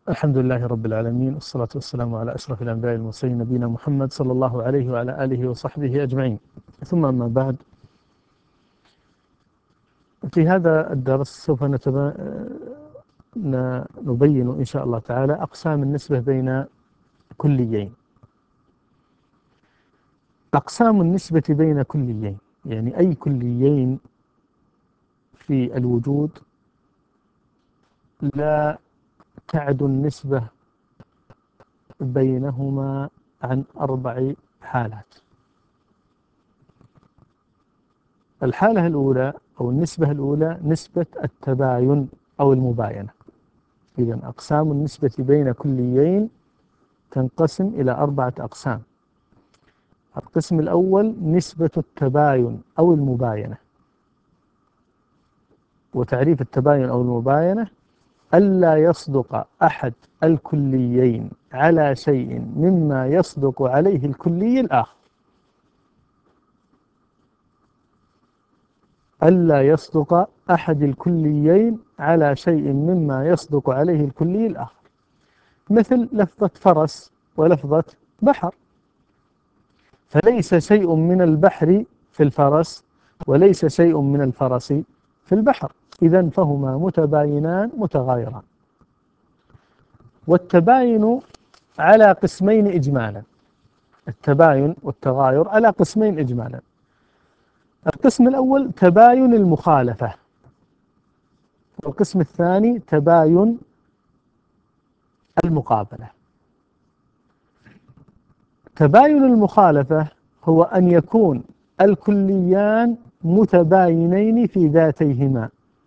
الحمد لله رب العالمين، والصلاة والسلام على أشرف الأنبياء والمرسلين نبينا محمد صلى الله عليه وعلى آله وصحبه أجمعين. ثم أما بعد، في هذا الدرس سوف نبين إن شاء الله تعالى أقسام النسبة بين كليين. أقسام النسبة بين كليين يعني أي كليين في الوجود لا تعد النسبة بينهما عن 4 حالات. الحالة الأولى أو النسبة الأولى نسبة التباين أو المباينة. إذن أقسام النسبة بين كليين تنقسم إلى 4 أقسام. القسم الأول نسبة التباين أو المباينة، وتعريف التباين أو المباينة: ألا يصدق أحد الكليين على شيء مما يصدق عليه الكلي الآخر. ألا يصدق أحد الكليين على شيء مما يصدق عليه الكلي الآخر، مثل لفظة فرس ولفظة بحر، فليس شيء من البحر في الفرس وليس شيء من الفرس في البحر، إذن فهما متباينان متغايران. والتباين على قسمين إجمالا، التباين والتغاير على قسمين إجمالا. القسم الأول تباين المخالفة، والقسم الثاني تباين المقابلة. تباين المخالفة هو أن يكون الكليان متباينين في ذاتيهما،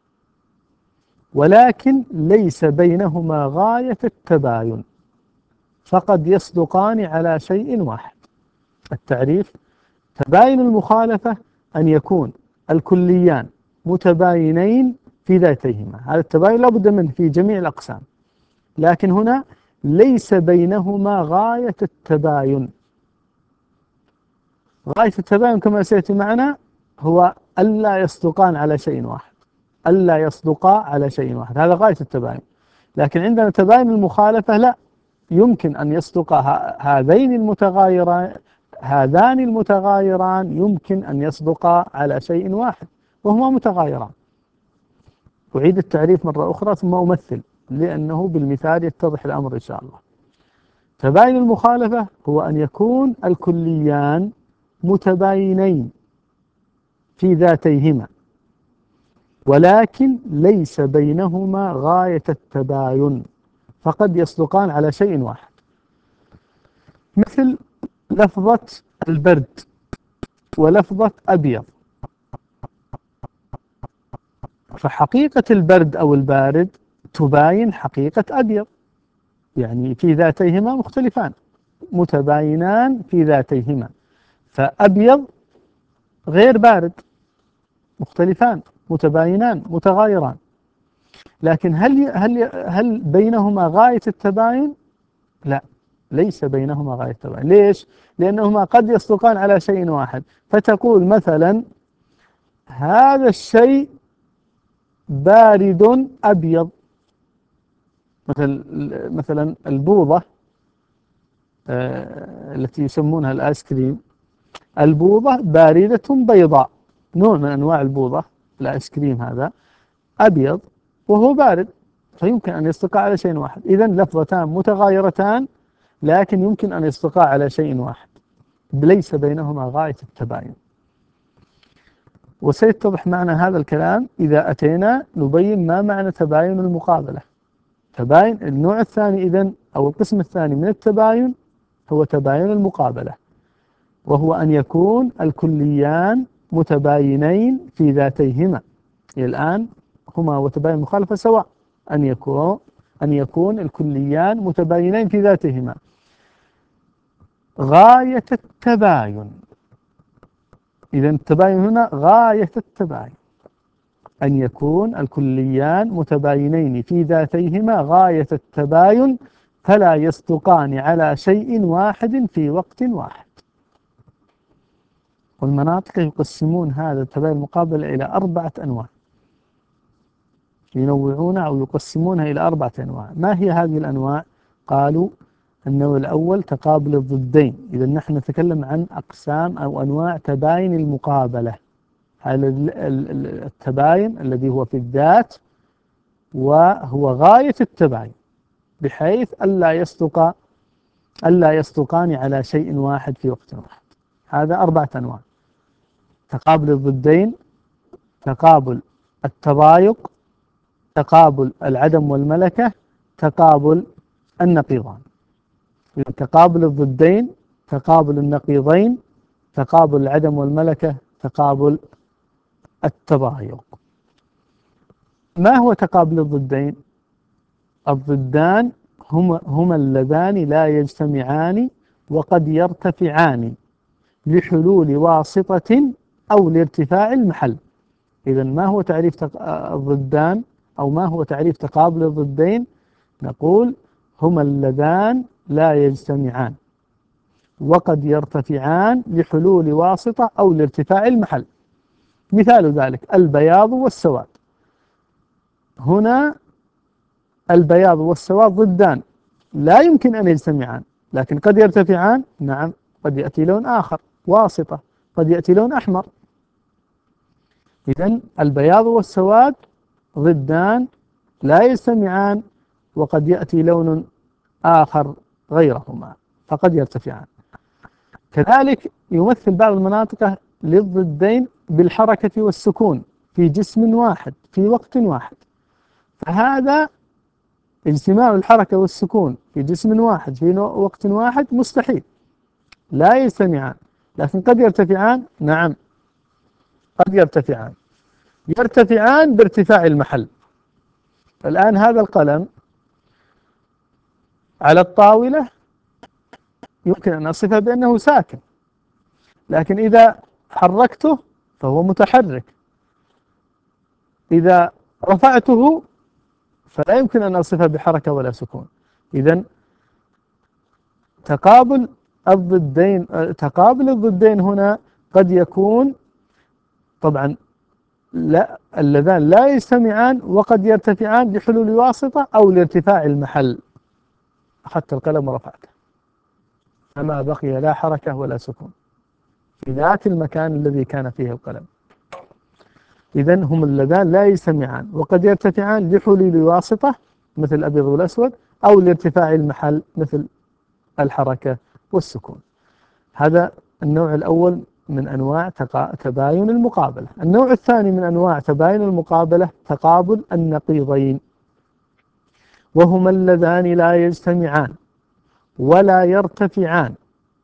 ولكن ليس بينهما غاية التباين، فقد يصدقان على شيء واحد. التعريف: تباين المخالفة أن يكون الكليان متباينين في ذاتيهما، هذا التباين لا بد منه في جميع الأقسام، لكن هنا ليس بينهما غاية التباين. غاية التباين كما سيأتي معنا هو ألا يصدقان على شيء واحد، ألا يصدقا على شيء واحد، هذا غاية التباين. لكن عندنا تباين المخالفة لا، يمكن أن يصدق هذان المتغايران يمكن أن يصدقا على شيء واحد وهما متغايران. أعيد التعريف مرة أخرى ثم أمثل، لأنه بالمثال يتضح الأمر إن شاء الله. تباين المخالفة هو أن يكون الكليان متباينين في ذاتيهما، ولكن ليس بينهما غاية التباين، فقد يصدقان على شيء واحد. مثل لفظة البرد ولفظة أبيض، فحقيقة البرد أو البارد تباين حقيقة أبيض، يعني في ذاتيهما مختلفان، متباينان في ذاتيهما، فأبيض غير بارد، مختلفان متباينان متغايران. لكن هل بينهما غاية التباين؟ لا، ليس بينهما غاية التباين. ليش؟ لأنهما قد يصدقان على شيء واحد، فتقول مثلا هذا الشيء بارد أبيض، مثلا البوظة التي يسمونها الآيس كريم، البوظة باردة بيضاء، نوع من أنواع البوظة الآيس كريم هذا أبيض وهو بارد، فيمكن أن يصدقا على شيء واحد. إذن لفظتان متغايرتان لكن يمكن أن يصدقا على شيء واحد، ليس بينهما غاية التباين. وسيتضح معنا هذا الكلام إذا أتينا نبين ما معنى تباين المقابلة. تباين النوع الثاني إذن أو القسم الثاني من التباين هو تباين المقابلة، وهو أن يكون الكليان متباينين في ذاتيهما. الآن هما وتباين المخالفة سواء، أن يكون الكليان متباينين في ذاتهما. غاية التباين، إذا التباين هنا غاية التباين، أن يكون الكليان متباينين في ذاتيهما غاية التباين، فلا يصدقان على شيء واحد في وقت واحد. والمناطق يقسمون هذا التباين المقابل إلى 4 أنواع. ينوعون أو يقسمونها إلى 4 أنواع. ما هي هذه الأنواع؟ قالوا النوع الأول تقابل الضدين. إذا نحن نتكلم عن أقسام أو أنواع تباين المقابلة. هذا التباين الذي هو في الذات وهو غاية التباين، بحيث ألا يصدقان على شيء واحد في وقت واحد. هذا 4 أنواع: تقابل الضدين، تقابل التضايق، تقابل العدم والملكة، تقابل النقيضان. تقابل الضدين، تقابل النقيضين، تقابل العدم والملكة، تقابل التضايق. ما هو تقابل الضدين؟ الضدان هما اللذان لا يجتمعان وقد يرتفعان لحلول واسطة أو لارتفاع المحل. إذا ما هو تعريف الضدان أو ما هو تعريف تقابل الضدين؟ نقول هما اللذان لا يجتمعان وقد يرتفعان لحلول واسطة أو لارتفاع المحل. مثال ذلك البياض والسواد. هنا البياض والسواد ضدان لا يمكن أن يجتمعان، لكن قد يرتفعان. نعم، قد يأتي لون آخر واسطة، قد يأتي لون أحمر. إذن البياض والسواد ضدان لا يجتمعان، وقد يأتي لون آخر غيرهما فقد يرتفعان. كذلك يمثل بعض المناطق للضدين بالحركة والسكون في جسم واحد في وقت واحد، فهذا اجتماع الحركة والسكون في جسم واحد في وقت واحد مستحيل، لا يجتمعان، لكن قد يرتفعان. نعم، قد يرتفعان بارتفاع المحل. الآن هذا القلم على الطاولة يمكن أن أصفه بأنه ساكن، لكن إذا حركته فهو متحرك، إذا رفعته فلا يمكن أن أصفه بحركة ولا سكون. إذن تقابل الضدين هنا قد يكون طبعا اللذان لا يجتمعان وقد يرتفعان لحلول واسطة أو لارتفاع المحل. أخذت القلم ورفعته فما بقي لا حركة ولا سكون في ذات المكان الذي كان فيه القلم. إذن هم اللذان لا يجتمعان وقد يرتفعان لحلول واسطة مثل الأبيض والأسود أو لارتفاع المحل مثل الحركة والسكون. هذا النوع الأول من أنواع تباين المقابلة. النوع الثاني من أنواع تباين المقابلة تقابل النقيضين، وهما اللذان لا يجتمعان ولا يرتفعان،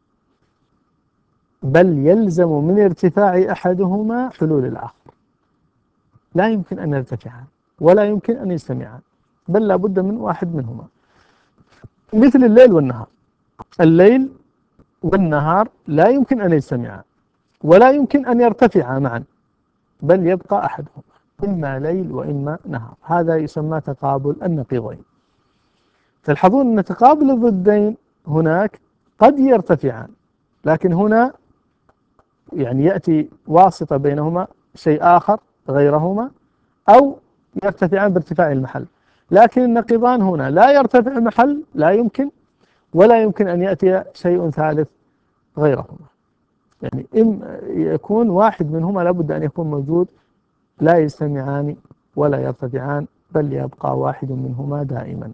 بل يلزم من ارتفاع أحدهما حلول الآخر. لا يمكن أن يرتفعان ولا يمكن أن يجتمعان، بل لا بد من واحد منهما. مثل الليل والنهار. الليل والنهار لا يمكن أن يجتمعان ولا يمكن أن يرتفعا معا، بل يبقى أحدهما، إما ليل وإما نهار. هذا يسمى تقابل النقيضين. تلحظون أن تقابل الضدين هناك قد يرتفعان، لكن هنا يعني يأتي واسطة بينهما شيء آخر غيرهما، أو يرتفعان بارتفاع المحل. لكن النقيضان هنا لا يرتفع المحل، لا يمكن، ولا يمكن أن يأتي شيء ثالث غيرهما. يعني يكون واحد منهما لابد أن يكون موجود، لا يجتمعان ولا يرتفعان، بل يبقى واحد منهما دائما.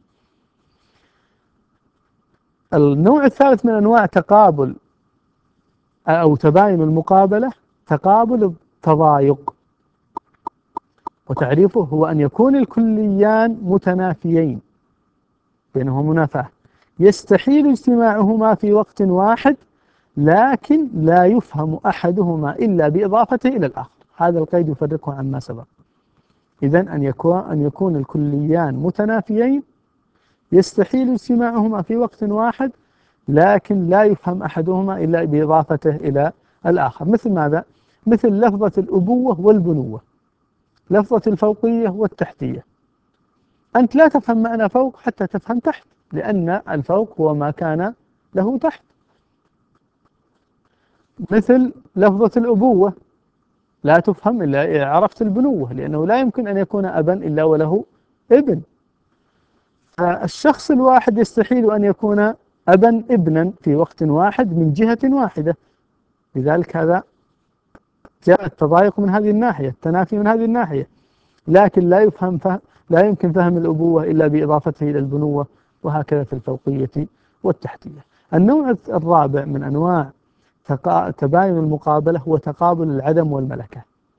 النوع الثالث من أنواع تقابل أو تباين المقابلة تقابل التضايق، وتعريفه هو أن يكون الكليان متنافيين بينهما منافاة، يستحيل اجتماعهما في وقت واحد، لكن لا يفهم أحدهما إلا بإضافته إلى الآخر. هذا القيد يفرقه عما سبق. إذن أن يكون الكليان متنافيين، يستحيل اجتماعهما في وقت واحد، لكن لا يفهم أحدهما إلا بإضافته إلى الآخر. مثل ماذا؟ مثل لفظة الأبوة والبنوة، لفظة الفوقية والتحتية. أنت لا تفهم معنى فوق حتى تفهم تحت، لأن الفوق هو ما كان له تحت. مثل لفظة الأبوة، لا تفهم إلا إذا عرفت البنوة، لأنه لا يمكن أن يكون أبا إلا وله ابن. فالشخص الواحد يستحيل أن يكون أبا ابنا في وقت واحد من جهة واحدة. لذلك هذا جاء التضايق من هذه الناحية، التنافي من هذه الناحية. لكن لا يمكن فهم الأبوة إلا بإضافته إلى البنوة، وهكذا في الفوقية والتحتية. النوع الرابع من أنواع تباين المقابلة هو تقابل العدم والملكة،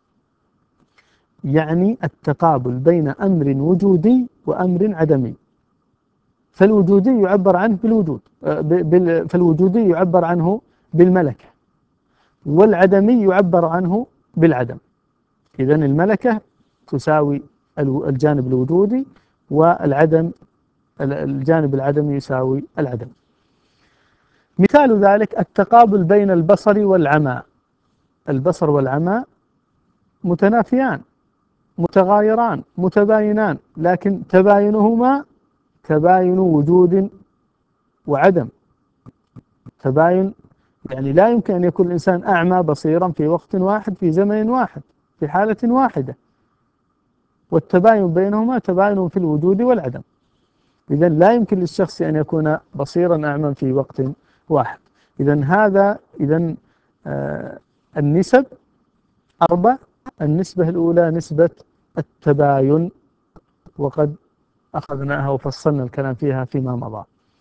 يعني التقابل بين أمر وجودي وأمر عدمي. فالوجودي يعبر عنه بالوجود، فالوجودي يعبر عنه بالملكة، والعدمي يعبر عنه بالعدم. إذن الملكة تساوي الجانب الوجودي، والعدم الجانب العدمي يساوي العدم. مثال ذلك التقابل بين البصر والعمى. البصر والعمى متنافيان، متغايران، متباينان، لكن تباينهما تباين وجود وعدم. تباين يعني لا يمكن أن يكون الإنسان أعمى بصيرا في وقت واحد في زمن واحد في حالة واحدة، والتباين بينهما تباين في الوجود والعدم. إذن لا يمكن للشخص أن يكون بصيرا أعمى في وقت واحد. إذن النسب 4. النسبة الأولى نسبة التباين، وقد أخذناها وفصلنا الكلام فيها فيما مضى.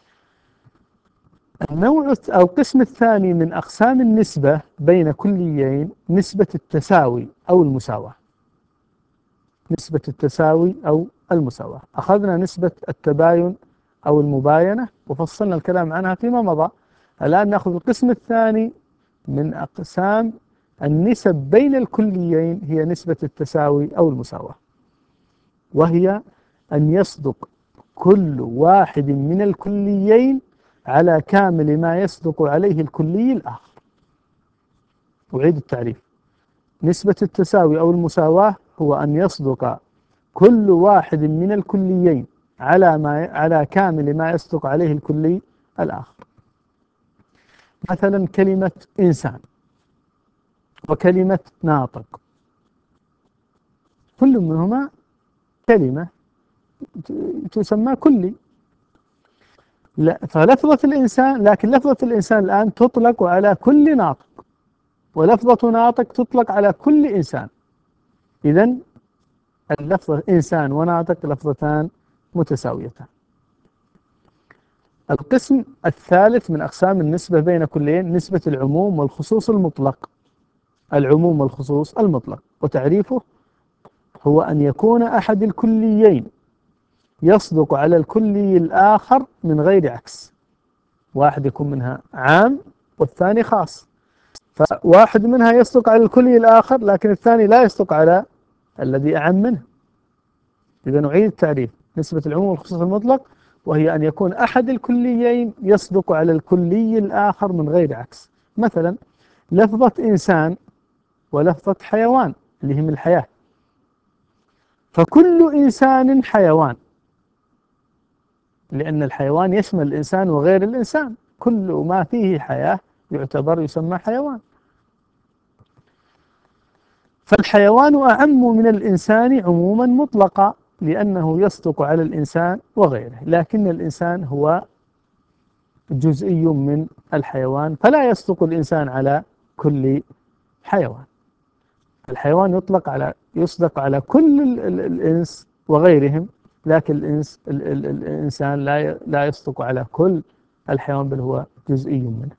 النوع أو القسم الثاني من أقسام النسبة بين كليين نسبة التساوي أو المساواة. نسبة التساوي أو المساواة، أخذنا نسبة التباين أو المباينة وفصلنا الكلام عنها فيما مضى. الآن نأخذ القسم الثاني من أقسام النسب بين الكليين، هي نسبة التساوي أو المساواة، وهي أن يصدق كل واحد من الكليين على كامل ما يصدق عليه الكلي الآخر. أعيد التعريف: نسبة التساوي أو المساواة هو أن يصدق كل واحد من الكليين على كامل ما يصدق عليه الكلي الآخر. مثلا كلمة إنسان وكلمة ناطق، كل منهما كلمة تسمى كلي. فلفظة الإنسان، لكن لفظة الإنسان الآن تطلق على كل ناطق، ولفظة ناطق تطلق على كل إنسان. إذن اللفظة إنسان وناطق لفظتان متساويتان. القسم الثالث من أقسام النسبة بين كليين نسبة العموم والخصوص المطلق. العموم والخصوص المطلق، وتعريفه هو أن يكون أحد الكليين يصدق على الكلي الآخر من غير عكس. واحد يكون منها عام والثاني خاص، فواحد منها يصدق على الكلي الآخر لكن الثاني لا يصدق على الذي أعم منه. إذا نعيد التعريف: نسبة العموم والخصوص المطلق وهي أن يكون أحد الكليين يصدق على الكلي الآخر من غير عكس. مثلا لفظة إنسان ولفظة حيوان اللي هي من الحياة، فكل إنسان حيوان، لأن الحيوان يشمل الإنسان وغير الإنسان، كل ما فيه حياة يعتبر يسمى حيوان. فالحيوان أعم من الإنسان عموما مطلقا، لأنه يصدق على الإنسان وغيره، لكن الإنسان هو جزئي من الحيوان، فلا يصدق الإنسان على كل حيوان. الحيوان يصدق على كل الإنس وغيرهم، لكن الإنسان لا يصدق على كل الحيوان، بل هو جزئي منه.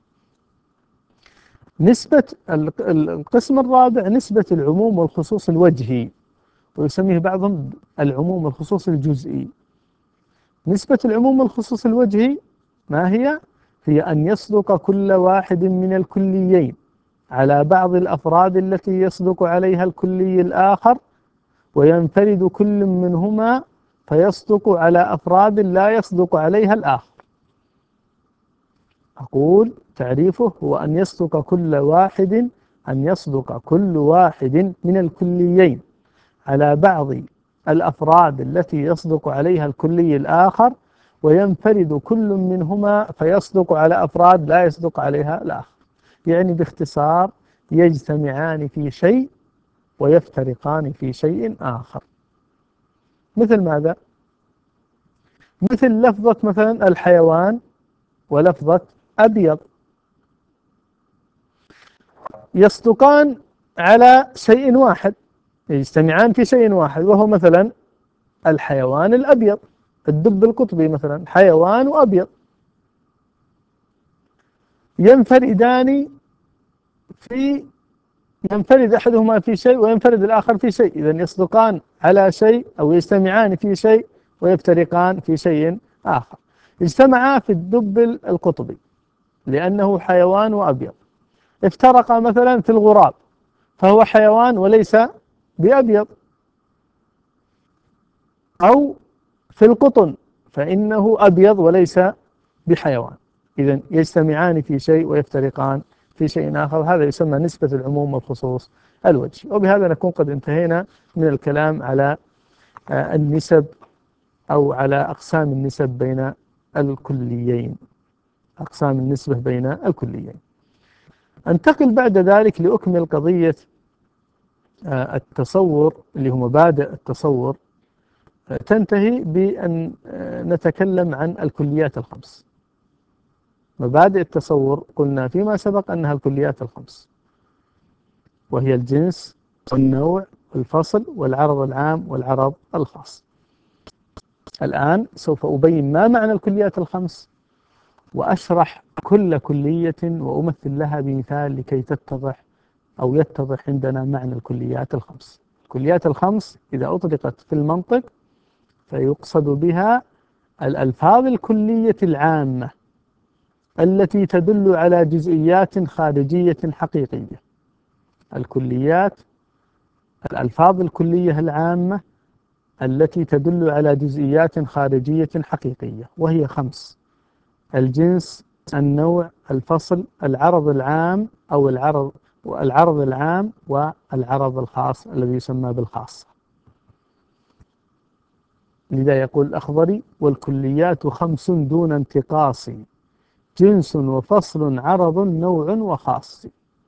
نسبة القسم الرابع نسبة العموم والخصوص الوجهي، ويسميه بعضهم العموم والخصوص الجزئي. نسبة العموم والخصوص الوجهي ما هي؟ هي أن يصدق كل واحد من الكليين على بعض الأفراد التي يصدق عليها الكلي الآخر، وينفرد كل منهما فيصدق على أفراد لا يصدق عليها الآخر. أقول تعريفه هو أن يصدق كل واحد من الكليين على بعض الأفراد التي يصدق عليها الكلي الآخر، وينفرد كل منهما فيصدق على أفراد لا يصدق عليها الآخر. يعني باختصار يجتمعان في شيء ويفترقان في شيء آخر. مثل ماذا؟ مثل لفظة مثلا الحيوان ولفظة أبيض، يصدقان على شيء واحد، يجتمعان في شيء واحد، وهو مثلا الحيوان الأبيض، الدب القطبي مثلا حيوان وأبيض، ينفردان في ينفرد أحدهما في شيء وينفرد الآخر في شيء، إذن يصدقان على شيء أو يجتمعان في شيء ويفترقان في شيء آخر. اجتمعا في الدب القطبي لأنه حيوان وأبيض، افترقا مثلا في الغراب فهو حيوان وليس بأبيض، أو في القطن فإنه أبيض وليس بحيوان. إذن يجتمعان في شيء ويفترقان في شيء آخر، هذا يسمى نسبة العموم والخصوص الوجهي. وبهذا نكون قد انتهينا من الكلام على النسب أو على أقسام النسب بين الكليين، أقسام النسبة بين الكليين. أنتقل بعد ذلك لأكمل قضية التصور اللي هو مبادئ التصور، تنتهي بأن نتكلم عن الكليات الخمس. مبادئ التصور قلنا فيما سبق أنها الكليات الخمس، وهي الجنس والنوع والفصل والعرض العام والعرض الخاص. الآن سوف أبين ما معنى الكليات الخمس، وأشرح كل كلية وأمثل لها بمثال لكي تتضح أو يتضح عندنا معنى الكليات الخمس. الكليات الخمس إذا أطلقت في المنطق فيقصد بها الألفاظ الكلية العامة التي تدل على جزئيات خارجية حقيقية. الكليات الألفاظ الكلية العامة التي تدل على جزئيات خارجية حقيقية، وهي خمس: الجنس، النوع، الفصل، العرض العام أو العرض العام، والعرض الخاص الذي يسمى بالخاصة. لذا يقول الأخضري: والكليات خمس دون انتقاص، جنس وفصل عرض نوع وخاص.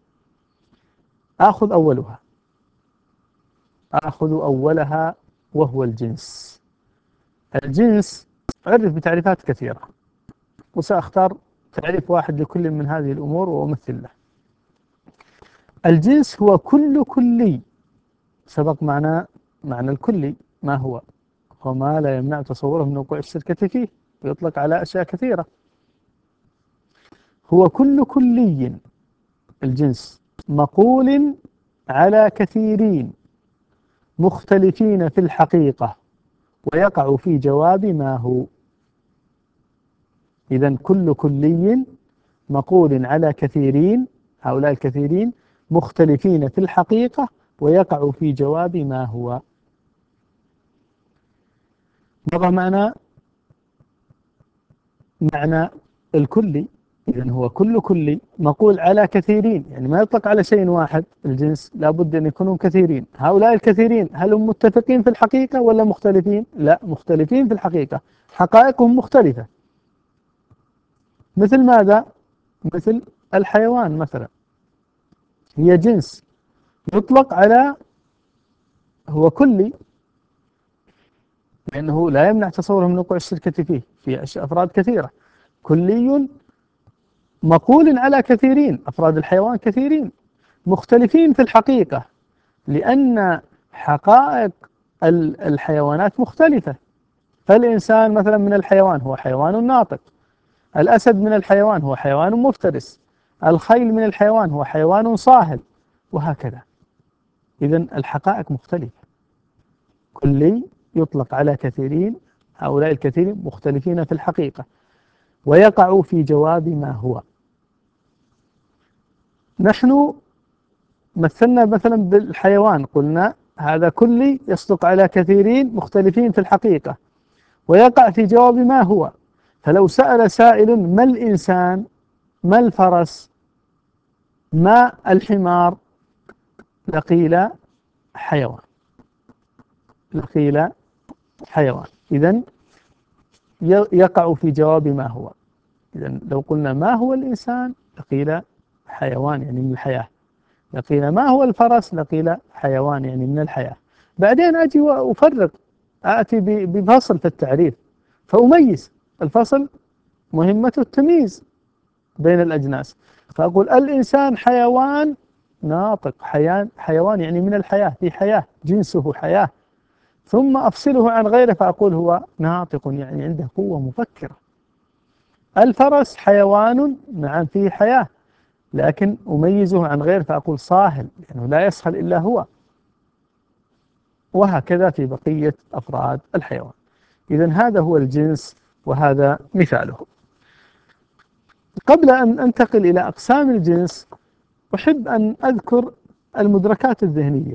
آخذ أولها وهو الجنس. الجنس عرف بتعريفات كثيرة، وسأختار تعريف واحد لكل من هذه الأمور وأمثل له. الجنس هو كل كلي، سبق معنى الكلي ما هو وما لا يمنع تصوره من وقوع الشركة فيه، ويطلق على أشياء كثيرة. هو كل كلي الجنس مقول على كثيرين مختلفين في الحقيقة ويقع في جواب ما هو. إذن كل كلي مقول على كثيرين، هؤلاء الكثيرين مختلفين في الحقيقة ويقع في جواب ما هو. مضى معنى الكلي. إذن هو كل كلي مقول على كثيرين، يعني ما يطلق على شيء واحد. الجنس لابد أن يكونوا كثيرين. هؤلاء الكثيرين هل هم متفقين في الحقيقة ولا مختلفين؟ لا، مختلفين في الحقيقة، حقائقهم مختلفة. مثل ماذا؟ مثل الحيوان مثلا، هي جنس يطلق على، هو كلي لأنه لا يمنع تصوره من وقوع الشركة فيه في أفراد كثيرة. كلي مقول على كثيرين، أفراد الحيوان كثيرين مختلفين في الحقيقة، لأن حقائق الحيوانات مختلفة. فالإنسان مثلا من الحيوان هو حيوان ناطق، الأسد من الحيوان هو حيوان مفترس، الخيل من الحيوان هو حيوان صاهل، وهكذا. إذن الحقائق مختلفة. كلي يطلق على كثيرين، هؤلاء الكثيرين مختلفين في الحقيقة ويقع في جواب ما هو. نحن مثلنا مثلا بالحيوان، قلنا هذا كلي يصدق على كثيرين مختلفين في الحقيقة ويقع في جواب ما هو. فلو سأل سائل: ما الإنسان؟ ما الفرس؟ ما الحمار؟ لقيل حيوان، لقيل حيوان. إذن يقع في جواب ما هو. إذن لو قلنا ما هو الإنسان لقيل حيوان، يعني من الحياة. لقيل ما هو الفرس؟ لقيل حيوان يعني من الحياة. بعدين أجي وأفرق، آتي بفصل في التعريف فأميز. الفصل مهمته التمييز بين الأجناس، فأقول الإنسان حيوان ناطق، حيوان يعني من الحياة، في حياة، جنسه حياة. ثم أفصله عن غيره فأقول هو ناطق يعني عنده قوة مفكرة. الفرس حيوان نعم فيه حياة، لكن أميزه عن غيره فأقول صاهل لأنه لا يصهل إلا هو. وهكذا في بقية أفراد الحيوان. إذن هذا هو الجنس وهذا مثاله. قبل أن أنتقل إلى أقسام الجنس أحب أن أذكر المدركات الذهنية.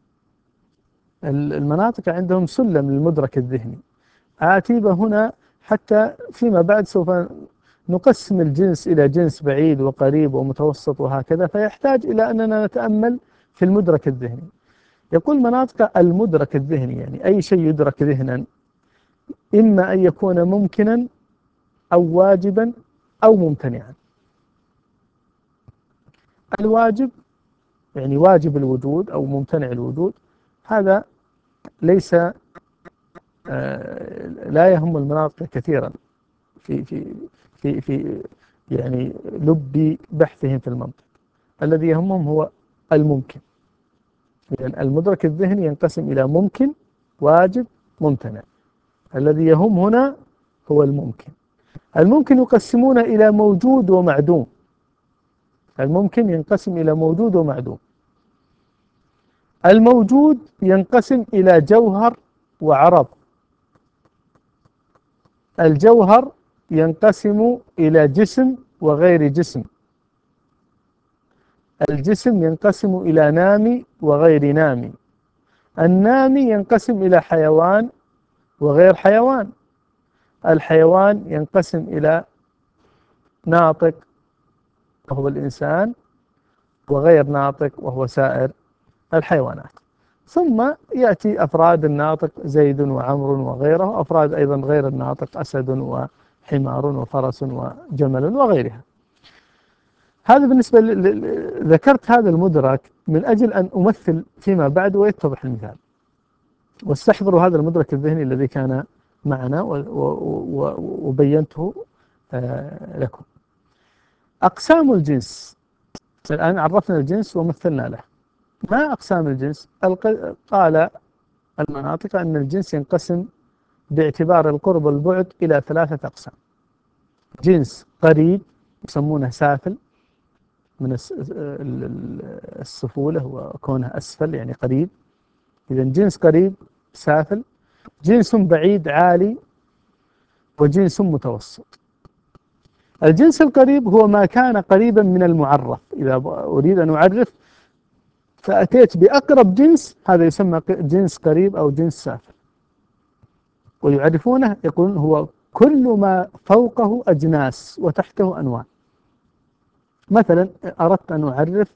المناطق عندهم سلم للمدرك الذهني، آتي هنا حتى فيما بعد سوف نقسم الجنس إلى جنس بعيد وقريب ومتوسط وهكذا، فيحتاج إلى أننا نتأمل في المدرك الذهني. يقول مناطق المدرك الذهني يعني أي شيء يدرك ذهنا، إما أن يكون ممكنا أو واجبا أو ممتنعا. الواجب يعني واجب الوجود أو ممتنع الوجود، هذا ليس لا يهم المناطق كثيرا في يعني لب بحثهم في المنطق. الذي يهمهم هو الممكن. يعني المدرك الذهني ينقسم إلى ممكن، واجب، ممتنع. الذي يهم هنا هو الممكن. الممكن يقسمون إلى موجود ومعدوم. الممكن ينقسم إلى موجود ومعدوم. الموجود ينقسم إلى جوهر وعرض. الجوهر ينقسم إلى جسم وغير جسم. الجسم ينقسم إلى نامي وغير نامي. النامي ينقسم إلى حيوان وغير حيوان. الحيوان ينقسم إلى ناطق وهو الإنسان، وغير ناطق وهو سائر الحيوانات. ثم يأتي أفراد الناطق زيد وعمر وغيره، أفراد أيضا غير الناطق أسد وحمار وفرس وجمل وغيرها. هذا بالنسبة ذكرت هذا المدرك من أجل أن أمثل فيما بعد ويتضح المثال. واستحضروا هذا المدرك الذهني الذي كان معنا وبينته لكم. أقسام الجنس، الآن عرفنا الجنس ومثلنا له. ما أقسام الجنس؟ قال المناطق أن الجنس ينقسم باعتبار القرب والبعد إلى 3 أقسام. جنس قريب يسمونه سافل من السفولة وكونه أسفل يعني قريب. إذا جنس قريب سافل. جنس بعيد عالي، وجنس متوسط. الجنس القريب هو ما كان قريبا من المعرف. إذا أريد أن أعرف فأتيت بأقرب جنس، هذا يسمى جنس قريب أو جنس سافل. ويعرفونه يقولون هو كل ما فوقه أجناس وتحته أنواع. مثلا أردت أن أعرف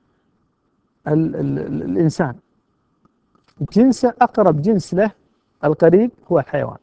الإنسان، جنس أقرب جنس له القريب هو الحيوان.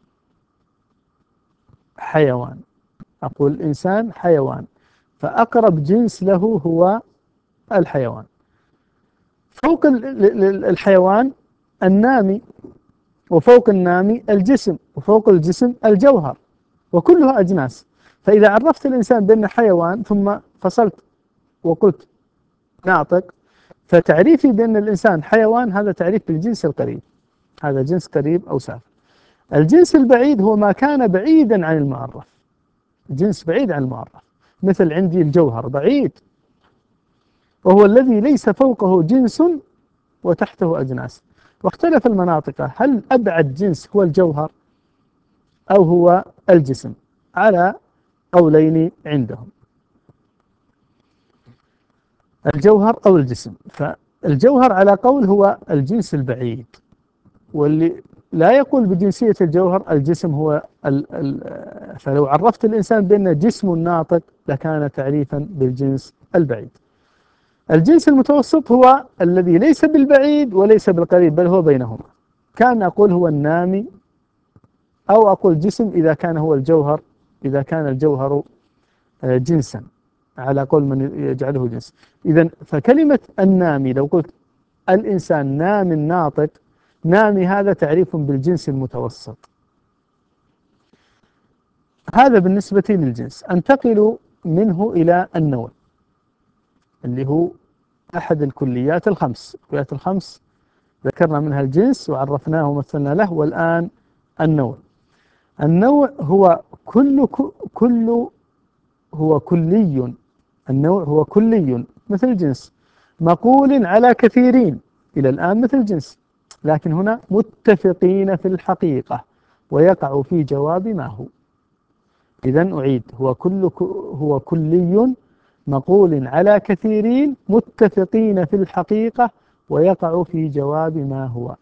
حيوان، أقول الإنسان حيوان، فأقرب جنس له هو الحيوان. فوق الحيوان النامي، وفوق النامي الجسم، وفوق الجسم الجوهر، وكلها أجناس. فإذا عرفت الإنسان بأنه حيوان ثم فصلت وقلت ناطق، فتعريفي بأن الإنسان حيوان هذا تعريف بالجنس القريب، هذا جنس قريب أو سافل. الجنس البعيد هو ما كان بعيدا عن المعرف، جنس بعيد عن المعرف. مثل عندي الجوهر بعيد، وهو الذي ليس فوقه جنس وتحته أجناس. واختلف المناطق هل أبعد جنس هو الجوهر أو هو الجسم، على قولين عندهم، الجوهر أو الجسم. فالجوهر على قول هو الجنس البعيد، واللي لا يقول بجنسية الجوهر الجسم هو فلو عرفت الإنسان بأن جسم ناطق لكان تعريفا بالجنس البعيد. الجنس المتوسط هو الذي ليس بالبعيد وليس بالقريب بل هو بينهما. كان أقول هو النامي، أو أقول جسم إذا كان هو الجوهر، إذا كان الجوهر جنسا على قول من يجعله جنس. إذا فكلمة النامي لو قلت الإنسان نام ناطق، نامي هذا تعريف بالجنس المتوسط. هذا بالنسبة للجنس. أنتقل منه إلى النوع اللي هو أحد الكليات الخمس. الكليات الخمس ذكرنا منها الجنس وعرفناه ومثلنا له، والآن النوع. النوع هو هو كلي. النوع هو كلي مثل الجنس، مقول على كثيرين إلى الآن مثل الجنس، لكن هنا متفقين في الحقيقة ويقع في جواب ما هو. إذن أعيد، هو كلي مقول على كثيرين متفقين في الحقيقة ويقع في جواب ما هو.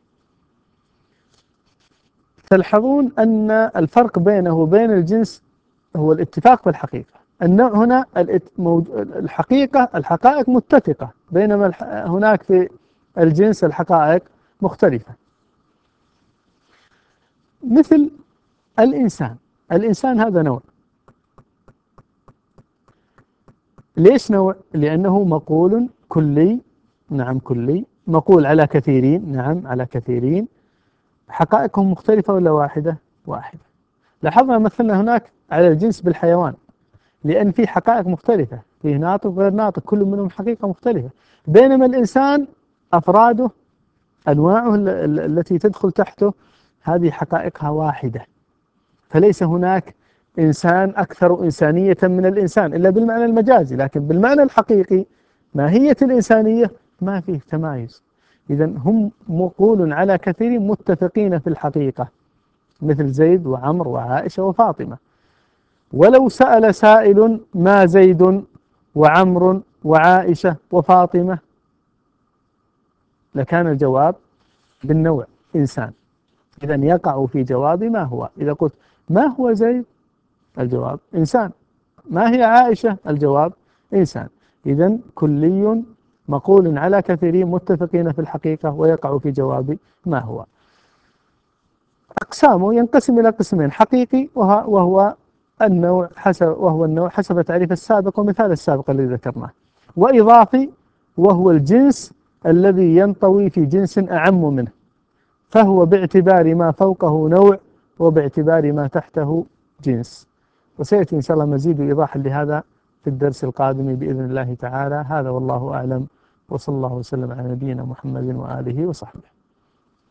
تلحظون أن الفرق بينه وبين الجنس هو الاتفاق في الحقيقة. النوع هنا الحقائق متفقة، بينما هناك في الجنس الحقائق مختلفة. مثل الإنسان. الإنسان هذا نوع. ليش نوع؟ لأنه مقول كلي، نعم كلي، مقول على كثيرين، نعم على كثيرين، حقائقهم مختلفة ولا واحدة؟ واحدة. لاحظنا مثلنا هناك على الجنس بالحيوان، لأن في حقائق مختلفة، فيه ناطق وغير ناطق، كل منهم حقيقة مختلفة. بينما الإنسان أفراده، أنواعه التي تدخل تحته، هذه حقائقها واحدة. فليس هناك إنسان أكثر إنسانية من الإنسان إلا بالمعنى المجازي، لكن بالمعنى الحقيقي ماهية الإنسانية ما فيه تمايز. إذا هم مقول على كثير متفقين في الحقيقة، مثل زيد وعمر وعائشة وفاطمة. ولو سأل سائل ما زيد وعمر وعائشة وفاطمة لكان الجواب بالنوع إنسان. إذا يقع في جواب ما هو. إذا قلت ما هو زيد، الجواب إنسان. ما هي عائشة، الجواب إنسان. إذا كلي مقول على كثيرين متفقين في الحقيقة ويقع في جواب ما هو. أقسامه ينقسم إلى قسمين: حقيقي وهو النوع حسب تعريف السابق ومثال السابق الذي ذكرناه، وإضافي وهو الجنس الذي ينطوي في جنس أعم منه، فهو باعتبار ما فوقه نوع وباعتبار ما تحته جنس. وسيأتي إن شاء الله مزيد إيضاح لهذا في الدرس القادم بإذن الله تعالى. هذا والله أعلم، وصلى الله وسلم على نبينا محمد وآله وصحبه.